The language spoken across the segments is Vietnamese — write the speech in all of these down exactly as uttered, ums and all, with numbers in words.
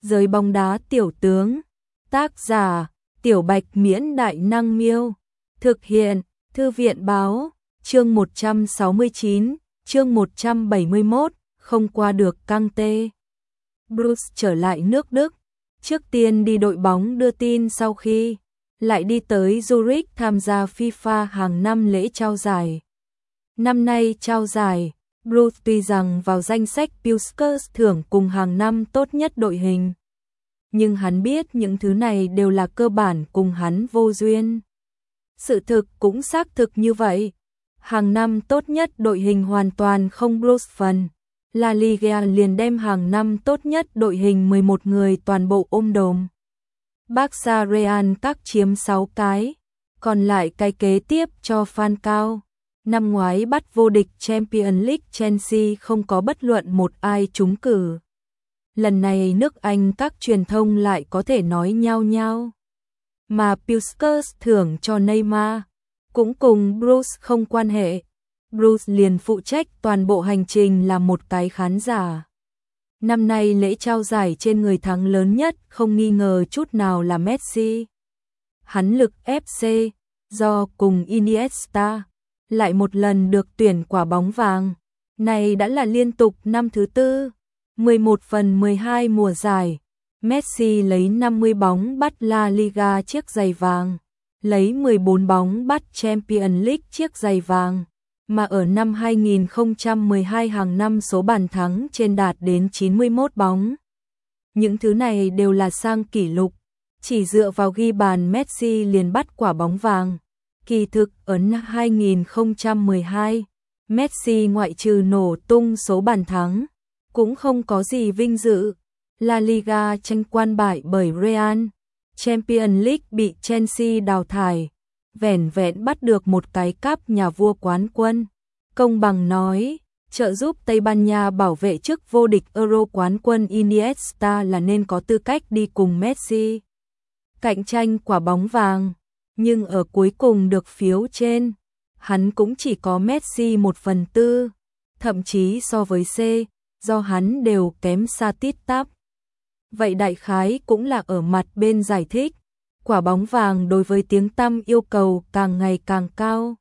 Giới bóng đá tiểu tướng. Tác giả: Tiểu Bạch Miễn Đại Năng Miêu. Thực hiện: Thư viện Báo. Chương một trăm sáu mươi chín, chương một trăm bảy mươi mốt, không qua được căng tê. Bruce trở lại nước Đức. Trước tiên đi đội bóng đưa tin, sau khi lại đi tới Zurich tham gia FIFA hàng năm lễ trao giải. Năm nay trao giải, Bruce tuy rằng vào danh sách Puskás thưởng cùng hàng năm tốt nhất đội hình, nhưng hắn biết những thứ này đều là cơ bản cùng hắn vô duyên. Sự thực cũng xác thực như vậy. Hàng năm tốt nhất đội hình hoàn toàn không Bruce phần. La Liga liền đem hàng năm tốt nhất đội hình mười một người toàn bộ ôm đồm. Barca Real các chiếm sáu cái, còn lại cái kế tiếp cho Falcao. Năm ngoái bắt vô địch Champions League Chelsea không có bất luận một ai trúng cử. Lần này nước Anh các truyền thông lại có thể nói nhao nhao. Mà Puskás thưởng cho Neymar cũng cùng Bruce không quan hệ. Bruce liền phụ trách toàn bộ hành trình là một cái khán giả. Năm nay lễ trao giải trên người thắng lớn nhất không nghi ngờ chút nào là Messi. Hắn lực ép xê, do cùng Iniesta, lại một lần được tuyển quả bóng vàng. Này đã là liên tục năm thứ tư, mười một phần mười hai mùa giải. Messi lấy năm mươi bóng bắt La Liga chiếc giày vàng, lấy mười bốn bóng bắt Champions League chiếc giày vàng. Mà ở năm hai nghìn không trăm mười hai hàng năm số bàn thắng trên đạt đến chín mươi mốt bóng. Những thứ này đều là sang kỷ lục, chỉ dựa vào ghi bàn Messi liền bắt quả bóng vàng. Kỳ thực ở năm hai nghìn không trăm mười hai, Messi ngoại trừ nổ tung số bàn thắng, cũng không có gì vinh dự. La Liga tranh quan bại bởi Real, Champions League bị Chelsea đào thải, vẻn vẹn bắt được một cái cúp nhà vua quán quân. Công bằng nói, trợ giúp Tây Ban Nha bảo vệ chức vô địch Euro quán quân Iniesta là nên có tư cách đi cùng Messi cạnh tranh quả bóng vàng, nhưng ở cuối cùng được phiếu trên, hắn cũng chỉ có Messi một phần tư, thậm chí so với C, do hắn đều kém xa tít tắp. Vậy đại khái cũng là ở mặt bên giải thích, quả bóng vàng đối với tiếng tăm yêu cầu càng ngày càng cao.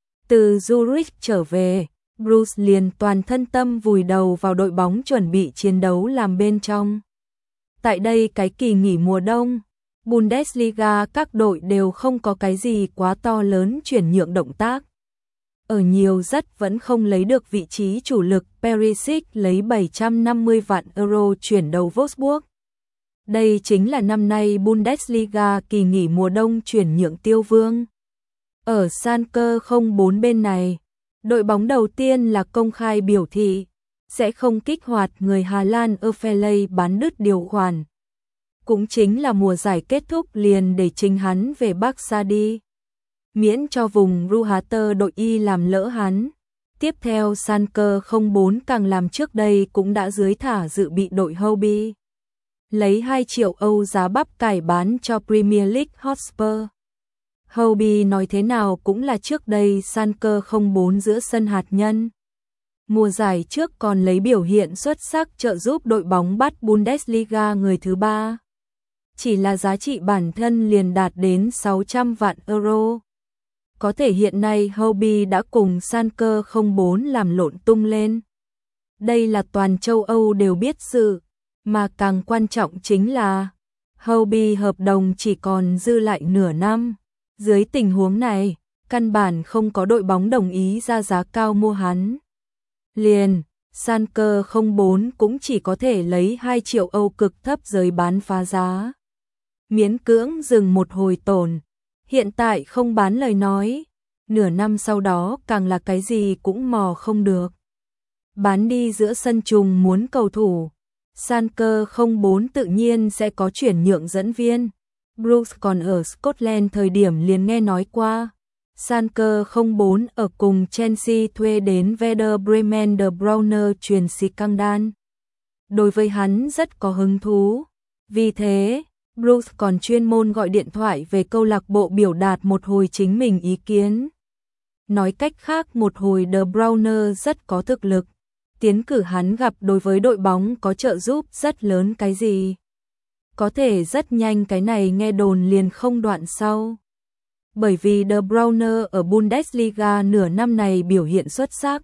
Từ Zurich trở về, Bruce liền toàn thân tâm vùi đầu vào đội bóng chuẩn bị chiến đấu làm bên trong. Tại đây cái kỳ nghỉ mùa đông, Bundesliga các đội đều không có cái gì quá to lớn chuyển nhượng động tác. Ở nhiều rất vẫn không lấy được vị trí chủ lực, Perisic lấy bảy trăm năm mươi vạn euro chuyển đầu Wolfsburg. Đây chính là năm nay Bundesliga kỳ nghỉ mùa đông chuyển nhượng tiêu vương. Ở Schalke không bốn bên này, đội bóng đầu tiên là công khai biểu thị sẽ không kích hoạt người Hà Lan Erfelay bán đứt điều khoản. Cũng chính là mùa giải kết thúc liền để chính hắn về Barca đi, miễn cho vùng Ruhater đội Y làm lỡ hắn. Tiếp theo Schalke không bốn càng làm trước đây cũng đã dưới thả dự bị đội Hobby, lấy hai triệu Âu giá bắp cải bán cho Premier League Hotspur. Hobby nói thế nào cũng là trước đây Schalke không bốn giữa sân hạt nhân. Mùa giải trước còn lấy biểu hiện xuất sắc trợ giúp đội bóng bắt Bundesliga người thứ ba. Chỉ là giá trị bản thân liền đạt đến sáu trăm vạn euro. Có thể hiện nay Hobby đã cùng Schalke không bốn làm lộn tung lên. Đây là toàn châu Âu đều biết sự, mà càng quan trọng chính là Hobby hợp đồng chỉ còn dư lại nửa năm. Dưới tình huống này, căn bản không có đội bóng đồng ý ra giá cao mua hắn. Liền, Schalke không bốn cũng chỉ có thể lấy hai triệu Âu cực thấp giới bán phá giá. Miễn cưỡng dừng một hồi tổn. Hiện tại không bán lời nói, nửa năm sau đó càng là cái gì cũng mò không được. Bán đi giữa sân trùng muốn cầu thủ, Schalke không bốn tự nhiên sẽ có chuyển nhượng dẫn viên. Bruce còn ở Scotland thời điểm liền nghe nói qua, Schalke không bốn ở cùng Chelsea thuê đến Werder Bremen De Bruyne truyền scandal. Đối với hắn rất có hứng thú, vì thế Bruce còn chuyên môn gọi điện thoại về câu lạc bộ biểu đạt một hồi chính mình ý kiến. Nói cách khác một hồi De Bruyne rất có thực lực, tiến cử hắn gặp đối với đội bóng có trợ giúp rất lớn cái gì. Có thể rất nhanh cái này nghe đồn liền không đoạn sau. Bởi vì De Bruyne ở Bundesliga nửa năm này biểu hiện xuất sắc.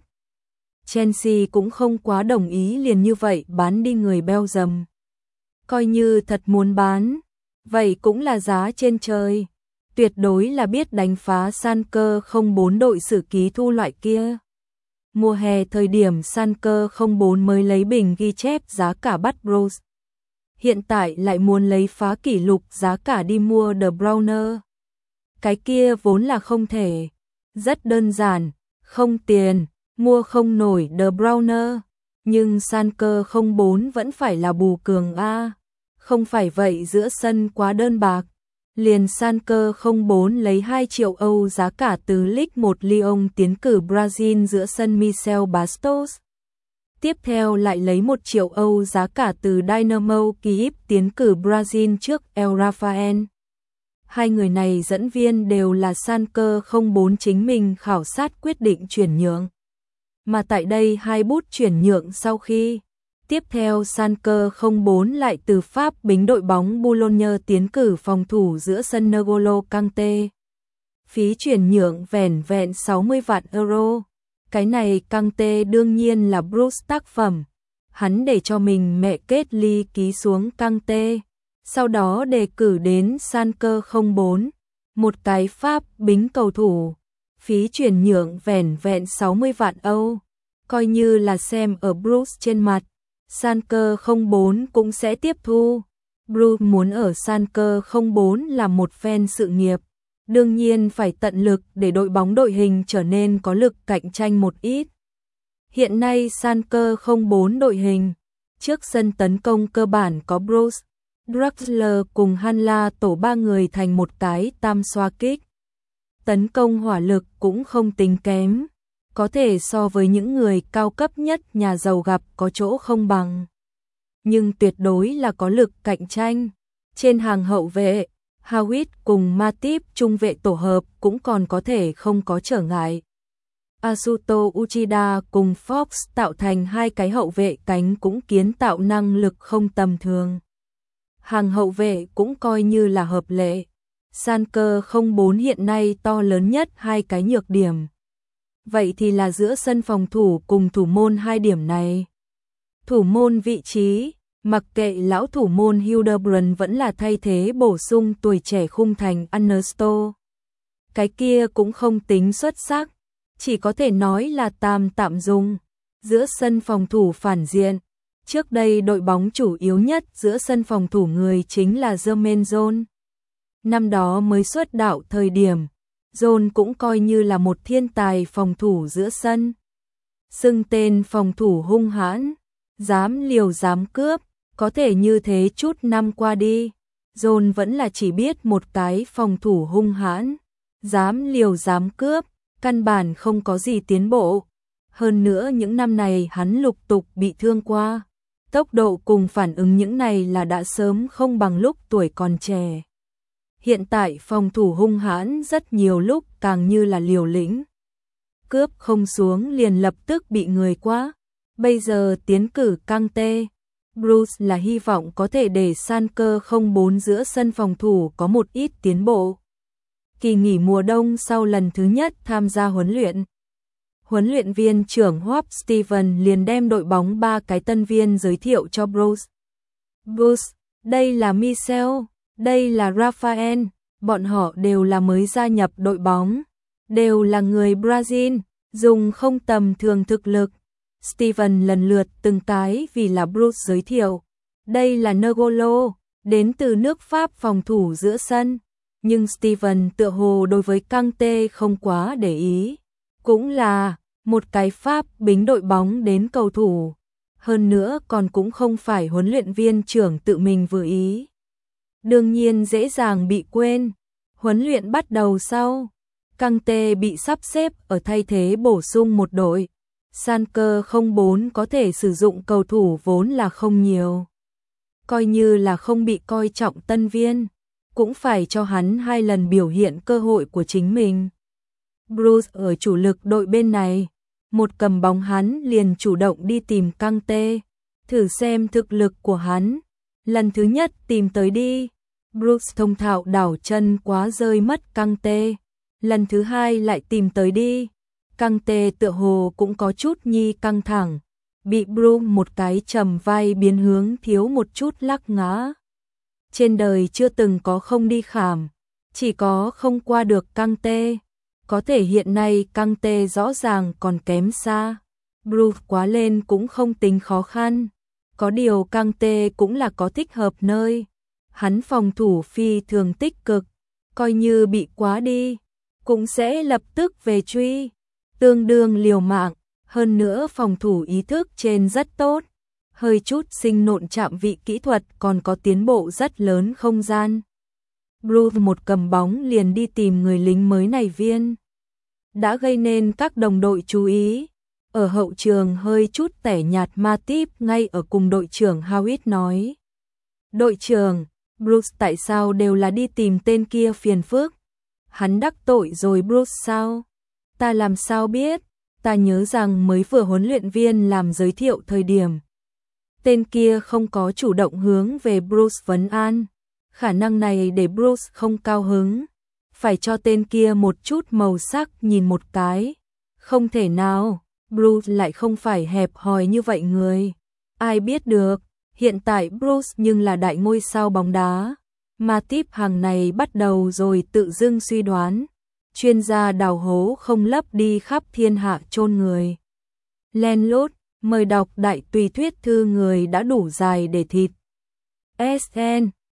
Chelsea cũng không quá đồng ý liền như vậy bán đi người Belgium. Coi như thật muốn bán, vậy cũng là giá trên trời. Tuyệt đối là biết đánh phá Schalke không bốn đội sử ký thu loại kia. Mùa hè thời điểm Schalke không bốn mới lấy bình ghi chép giá cả bắt Bruce. Hiện tại lại muốn lấy phá kỷ lục giá cả đi mua De Bruyne. Cái kia vốn là không thể. Rất đơn giản, không tiền, mua không nổi De Bruyne. Nhưng Schalke không bốn vẫn phải là bù cường A. Không phải vậy giữa sân quá đơn bạc. Liền Schalke không bốn lấy hai triệu Âu giá cả từ Ligue một Lyon tiến cử Brazil giữa sân Michel Bastos. Tiếp theo lại lấy một triệu Âu giá cả từ Dynamo Kyiv tiến cử Brazil trước El Rafael. Hai người này dẫn viên đều là Schalke không bốn chính mình khảo sát quyết định chuyển nhượng. Mà tại đây hai bút chuyển nhượng sau khi tiếp theo Schalke không bốn lại từ Pháp bính đội bóng Boulogne tiến cử phòng thủ giữa sân N'Golo Kante. Phí chuyển nhượng vẻn vẹn sáu mươi vạn euro. Cái này Kante đương nhiên là Bruce tác phẩm. Hắn để cho mình mẹ kết ly ký xuống Kante. Sau đó đề cử đến Schalke không bốn. Một cái Pháp bính cầu thủ. Phí chuyển nhượng vẻn vẹn sáu mươi vạn Âu. Coi như là xem ở Bruce trên mặt. Schalke không bốn cũng sẽ tiếp thu. Bruce muốn ở Schalke không bốn làm một phen sự nghiệp. Đương nhiên phải tận lực để đội bóng đội hình trở nên có lực cạnh tranh một ít. Hiện nay Schalke không bốn đội hình. Trước sân tấn công cơ bản có Bruce, Draxler cùng Hanla tổ ba người thành một cái tam xoa kích. Tấn công hỏa lực cũng không tính kém. Có thể so với những người cao cấp nhất nhà giàu gặp có chỗ không bằng. Nhưng tuyệt đối là có lực cạnh tranh. Trên hàng hậu vệ, Hawit cùng Matip trung vệ tổ hợp cũng còn có thể không có trở ngại. Asuto Uchida cùng Fox tạo thành hai cái hậu vệ cánh cũng kiến tạo năng lực không tầm thường. Hàng hậu vệ cũng coi như là hợp lệ. Schalke không bốn hiện nay to lớn nhất hai cái nhược điểm. Vậy thì là giữa sân phòng thủ cùng thủ môn hai điểm này. Thủ môn vị trí, mặc kệ lão thủ môn Hildebrand vẫn là thay thế bổ sung tuổi trẻ khung thành Ernesto. Cái kia cũng không tính xuất sắc, chỉ có thể nói là tam tạm dùng. Giữa sân phòng thủ phản diện, trước đây đội bóng chủ yếu nhất giữa sân phòng thủ người chính là Jermaine John. Năm đó mới xuất đạo thời điểm, John cũng coi như là một thiên tài phòng thủ giữa sân. Xưng tên phòng thủ hung hãn, dám liều dám cướp, có thể như thế chút năm qua đi. John vẫn là chỉ biết một cái phòng thủ hung hãn, dám liều dám cướp, căn bản không có gì tiến bộ. Hơn nữa những năm này hắn lục tục bị thương qua. Tốc độ cùng phản ứng những này là đã sớm không bằng lúc tuổi còn trẻ. Hiện tại phòng thủ hung hãn rất nhiều lúc càng như là liều lĩnh. Cướp không xuống liền lập tức bị người quá. Bây giờ tiến cử Kante. Bruce là hy vọng có thể để Schalke không bốn giữa sân phòng thủ có một ít tiến bộ. Kỳ nghỉ mùa đông sau lần thứ nhất tham gia huấn luyện. Huấn luyện viên trưởng Hop Steven liền đem đội bóng ba cái tân viên giới thiệu cho Bruce. Bruce, đây là Michel, đây là Rafael, bọn họ đều là mới gia nhập đội bóng, đều là người Brazil, dùng không tầm thường thực lực. Steven lần lượt từng cái vì là Bruce giới thiệu. Đây là N'Golo, đến từ nước Pháp phòng thủ giữa sân. Nhưng Steven tựa hồ đối với Kante không quá để ý. Cũng là một cái Pháp bính đội bóng đến cầu thủ. Hơn nữa còn cũng không phải huấn luyện viên trưởng tự mình vừa ý. Đương nhiên dễ dàng bị quên. Huấn luyện bắt đầu sau. Kante bị sắp xếp ở thay thế bổ sung một đội. Schalke không bốn có thể sử dụng cầu thủ vốn là không nhiều. Coi như là không bị coi trọng tân viên, cũng phải cho hắn hai lần biểu hiện cơ hội của chính mình. Bruce ở chủ lực đội bên này, một cầm bóng hắn liền chủ động đi tìm Kante, thử xem thực lực của hắn. Lần thứ nhất tìm tới đi. Bruce thông thạo đảo chân quá rơi mất căng tê. Lần thứ hai lại tìm tới đi. Căng tê tựa hồ cũng có chút nhi căng thẳng. Bị Bruce một cái trầm vai biến hướng thiếu một chút lắc ngã. Trên đời chưa từng có không đi khảm, chỉ có không qua được căng tê. Có thể hiện nay căng tê rõ ràng còn kém xa. Bruce quá lên cũng không tính khó khăn. Có điều căng tê cũng là có thích hợp nơi. Hắn phòng thủ phi thường tích cực, coi như bị quá đi, cũng sẽ lập tức về truy. Tương đương liều mạng, hơn nữa phòng thủ ý thức trên rất tốt. Hơi chút sinh nộn chạm vị kỹ thuật còn có tiến bộ rất lớn không gian. Bruce một cầm bóng liền đi tìm người lính mới này viên. Đã gây nên các đồng đội chú ý. Ở hậu trường hơi chút tẻ nhạt Matip ngay ở cùng đội trưởng Howitt nói. Đội trưởng, Bruce tại sao đều là đi tìm tên kia phiền phức? Hắn đắc tội rồi Bruce sao? Ta làm sao biết? Ta nhớ rằng mới vừa huấn luyện viên làm giới thiệu thời điểm. Tên kia không có chủ động hướng về Bruce vấn an. Khả năng này để Bruce không cao hứng. Phải cho tên kia một chút màu sắc nhìn một cái. Không thể nào, Bruce lại không phải hẹp hòi như vậy người. Ai biết được, hiện tại Bruce nhưng là đại ngôi sao bóng đá. Matip hàng này bắt đầu rồi tự dưng suy đoán. Chuyên gia đào hố không lấp đi khắp thiên hạ chôn người. Len lút, mời đọc đại tùy thuyết thư người đã đủ dài để thịt. ét en